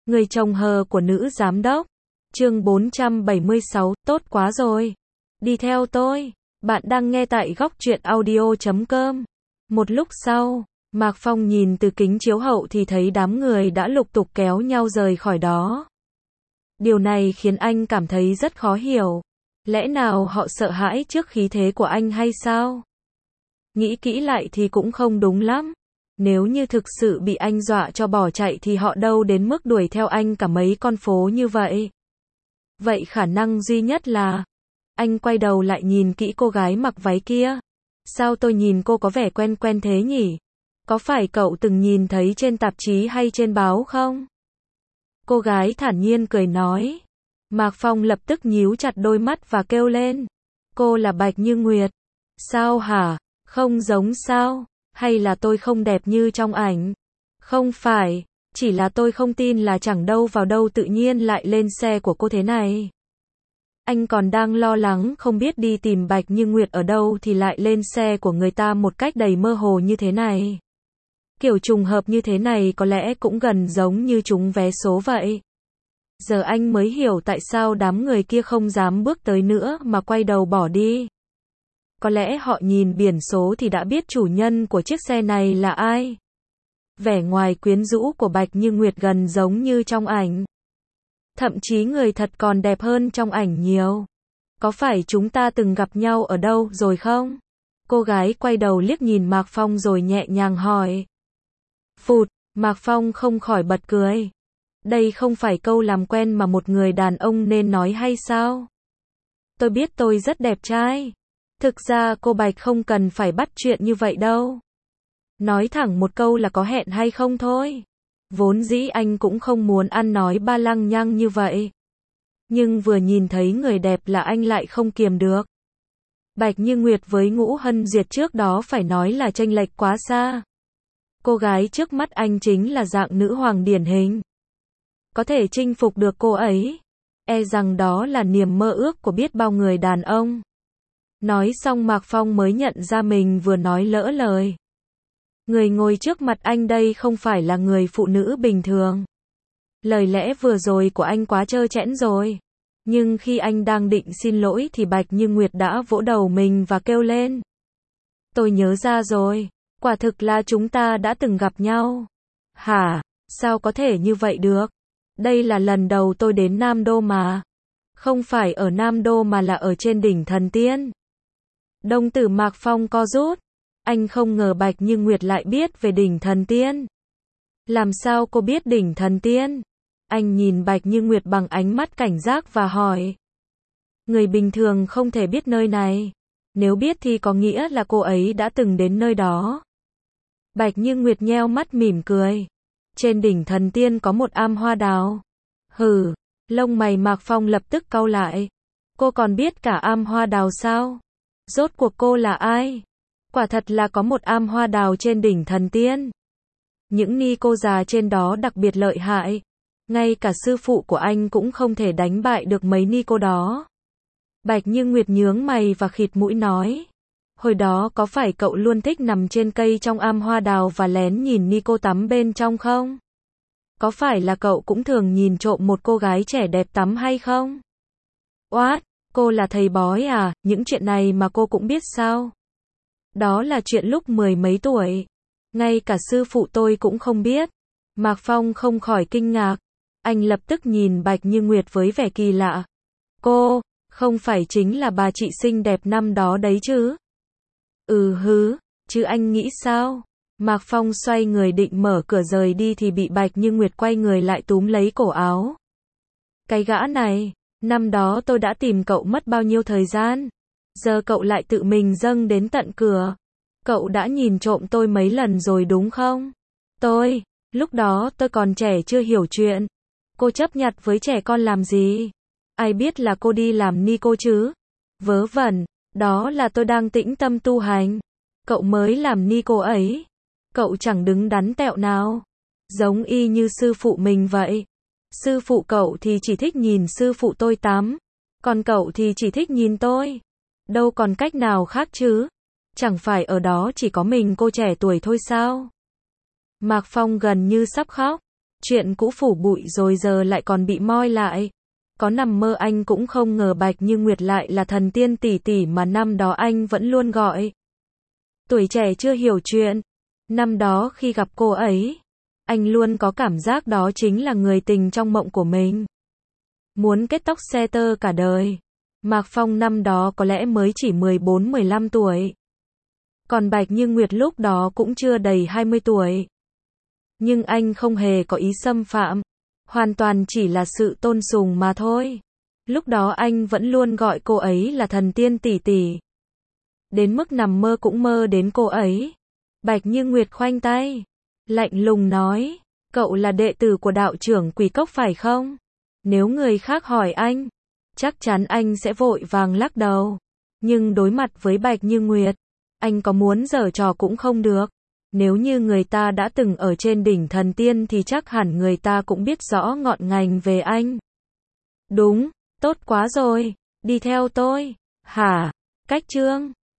Người chồng hờ của nữ giám đốc. Chương 476, tốt quá rồi. Đi theo tôi. Bạn đang nghe tại góc truyện audio.com. Một lúc sau, Mạc Phong nhìn từ kính chiếu hậu thì thấy đám người đã lục tục kéo nhau rời khỏi đó. Điều này khiến anh cảm thấy rất khó hiểu. Lẽ nào họ sợ hãi trước khí thế của anh hay sao? Nghĩ kỹ lại thì cũng không đúng lắm. Nếu như thực sự bị anh dọa cho bỏ chạy thì họ đâu đến mức đuổi theo anh cả mấy con phố như vậy. Vậy khả năng duy nhất là anh quay đầu lại nhìn kỹ cô gái mặc váy kia. Sao tôi nhìn cô có vẻ quen quen thế nhỉ? Có phải cậu từng nhìn thấy trên tạp chí hay trên báo không? Cô gái thản nhiên cười nói. Mạc Phong lập tức nhíu chặt đôi mắt và kêu lên. Cô là Bạch Như Nguyệt. Sao hả? Không giống sao? Hay là tôi không đẹp như trong ảnh? Không phải, chỉ là tôi không tin là chẳng đâu vào đâu tự nhiên lại lên xe của cô thế này. Anh còn đang lo lắng không biết đi tìm Bạch Như Nguyệt ở đâu thì lại lên xe của người ta một cách đầy mơ hồ như thế này. Kiểu trùng hợp như thế này có lẽ cũng gần giống như trúng vé số vậy. Giờ anh mới hiểu tại sao đám người kia không dám bước tới nữa mà quay đầu bỏ đi. Có lẽ họ nhìn biển số thì đã biết chủ nhân của chiếc xe này là ai. Vẻ ngoài quyến rũ của Bạch Như Nguyệt gần giống như trong ảnh. Thậm chí người thật còn đẹp hơn trong ảnh nhiều. Có phải chúng ta từng gặp nhau ở đâu rồi không? Cô gái quay đầu liếc nhìn Mạc Phong rồi nhẹ nhàng hỏi. Phụt, Mạc Phong không khỏi bật cười. Đây không phải câu làm quen mà một người đàn ông nên nói hay sao? Tôi biết tôi rất đẹp trai. Thực ra cô Bạch không cần phải bắt chuyện như vậy đâu. Nói thẳng một câu là có hẹn hay không thôi. Vốn dĩ anh cũng không muốn ăn nói ba lăng nhăng như vậy. Nhưng vừa nhìn thấy người đẹp là anh lại không kiềm được. Bạch Như Nguyệt với Ngũ Hân Duyệt trước đó phải nói là chênh lệch quá xa. Cô gái trước mắt anh chính là dạng nữ hoàng điển hình. Có thể chinh phục được cô ấy, e rằng đó là niềm mơ ước của biết bao người đàn ông. Nói xong Mạc Phong mới nhận ra mình vừa nói lỡ lời. Người ngồi trước mặt anh đây không phải là người phụ nữ bình thường. Lời lẽ vừa rồi của anh quá trơ trẽn rồi. Nhưng khi anh đang định xin lỗi thì Bạch Như Nguyệt đã vỗ đầu mình và kêu lên. Tôi nhớ ra rồi, quả thực là chúng ta đã từng gặp nhau. Hả, sao có thể như vậy được? Đây là lần đầu tôi đến Nam Đô mà. Không phải ở Nam Đô mà là ở trên đỉnh Thần Tiên. Đồng tử Mạc Phong co rút. Anh không ngờ Bạch Như Nguyệt lại biết về đỉnh Thần Tiên. Làm sao cô biết đỉnh Thần Tiên? Anh nhìn Bạch Như Nguyệt bằng ánh mắt cảnh giác và hỏi. Người bình thường không thể biết nơi này. Nếu biết thì có nghĩa là cô ấy đã từng đến nơi đó. Bạch Như Nguyệt nheo mắt mỉm cười. Trên đỉnh Thần Tiên có một am hoa đào. Hừ, lông mày Mạc Phong lập tức cau lại. Cô còn biết cả am hoa đào sao? Rốt cuộc cô là ai? Quả thật là có một am hoa đào trên đỉnh Thần Tiên. Những ni cô già trên đó đặc biệt lợi hại. Ngay cả sư phụ của anh cũng không thể đánh bại được mấy ni cô đó. Bạch Như Nguyệt nhướng mày và khịt mũi nói. Hồi đó có phải cậu luôn thích nằm trên cây trong am hoa đào và lén nhìn ni cô tắm bên trong không? Có phải là cậu cũng thường nhìn trộm một cô gái trẻ đẹp tắm hay không? Oát, cô là thầy bói à, những chuyện này mà cô cũng biết sao? Đó là chuyện lúc mười mấy tuổi. Ngay cả sư phụ tôi cũng không biết. Mạc Phong không khỏi kinh ngạc. Anh lập tức nhìn Bạch Như Nguyệt với vẻ kỳ lạ. Cô, không phải chính là bà chị xinh đẹp năm đó đấy chứ? Hứ, chứ anh nghĩ sao? Mạc Phong xoay người định mở cửa rời đi thì bị Bạch Như Nguyệt quay người lại túm lấy cổ áo. Cái gã này, năm đó tôi đã tìm cậu mất bao nhiêu thời gian? Giờ cậu lại tự mình dâng đến tận cửa. Cậu đã nhìn trộm tôi mấy lần rồi đúng không? Lúc đó tôi còn trẻ chưa hiểu chuyện. Cô chấp nhặt với trẻ con làm gì? Ai biết là cô đi làm ni cô chứ? Vớ vẩn, đó là tôi đang tĩnh tâm tu hành. Cậu mới làm ni cô ấy. Cậu chẳng đứng đắn tẹo nào. Giống y như sư phụ mình vậy. Sư phụ cậu thì chỉ thích nhìn sư phụ tôi tắm. Còn cậu thì chỉ thích nhìn tôi. Đâu còn cách nào khác chứ? Chẳng phải ở đó chỉ có mình cô trẻ tuổi thôi sao? Mạc Phong gần như sắp khóc. Chuyện cũ phủ bụi rồi giờ lại còn bị moi lại. Có nằm mơ anh cũng không ngờ Bạch Như Nguyệt lại là thần tiên tỷ tỷ mà năm đó anh vẫn luôn gọi. Tuổi trẻ chưa hiểu chuyện. Năm đó khi gặp cô ấy, anh luôn có cảm giác đó chính là người tình trong mộng của mình. Muốn kết tóc xe tơ cả đời. Mạc Phong năm đó có lẽ mới chỉ 14-15 tuổi. Còn Bạch Như Nguyệt lúc đó cũng chưa đầy 20 tuổi. Nhưng anh không hề có ý xâm phạm. Hoàn toàn chỉ là sự tôn sùng mà thôi. Lúc đó anh vẫn luôn gọi cô ấy là thần tiên tỷ tỷ. Đến mức nằm mơ cũng mơ đến cô ấy. Bạch Như Nguyệt khoanh tay. Lạnh lùng nói. Cậu là đệ tử của đạo trưởng Quỷ Cốc phải không? Nếu người khác hỏi anh, chắc chắn anh sẽ vội vàng lắc đầu. Nhưng đối mặt với Bạch Như Nguyệt, anh có muốn giở trò cũng không được. Nếu như người ta đã từng ở trên đỉnh thần tiên thì chắc hẳn người ta cũng biết rõ ngọn ngành về anh. Đúng, tốt quá rồi, đi theo tôi. Hả? Cách Trương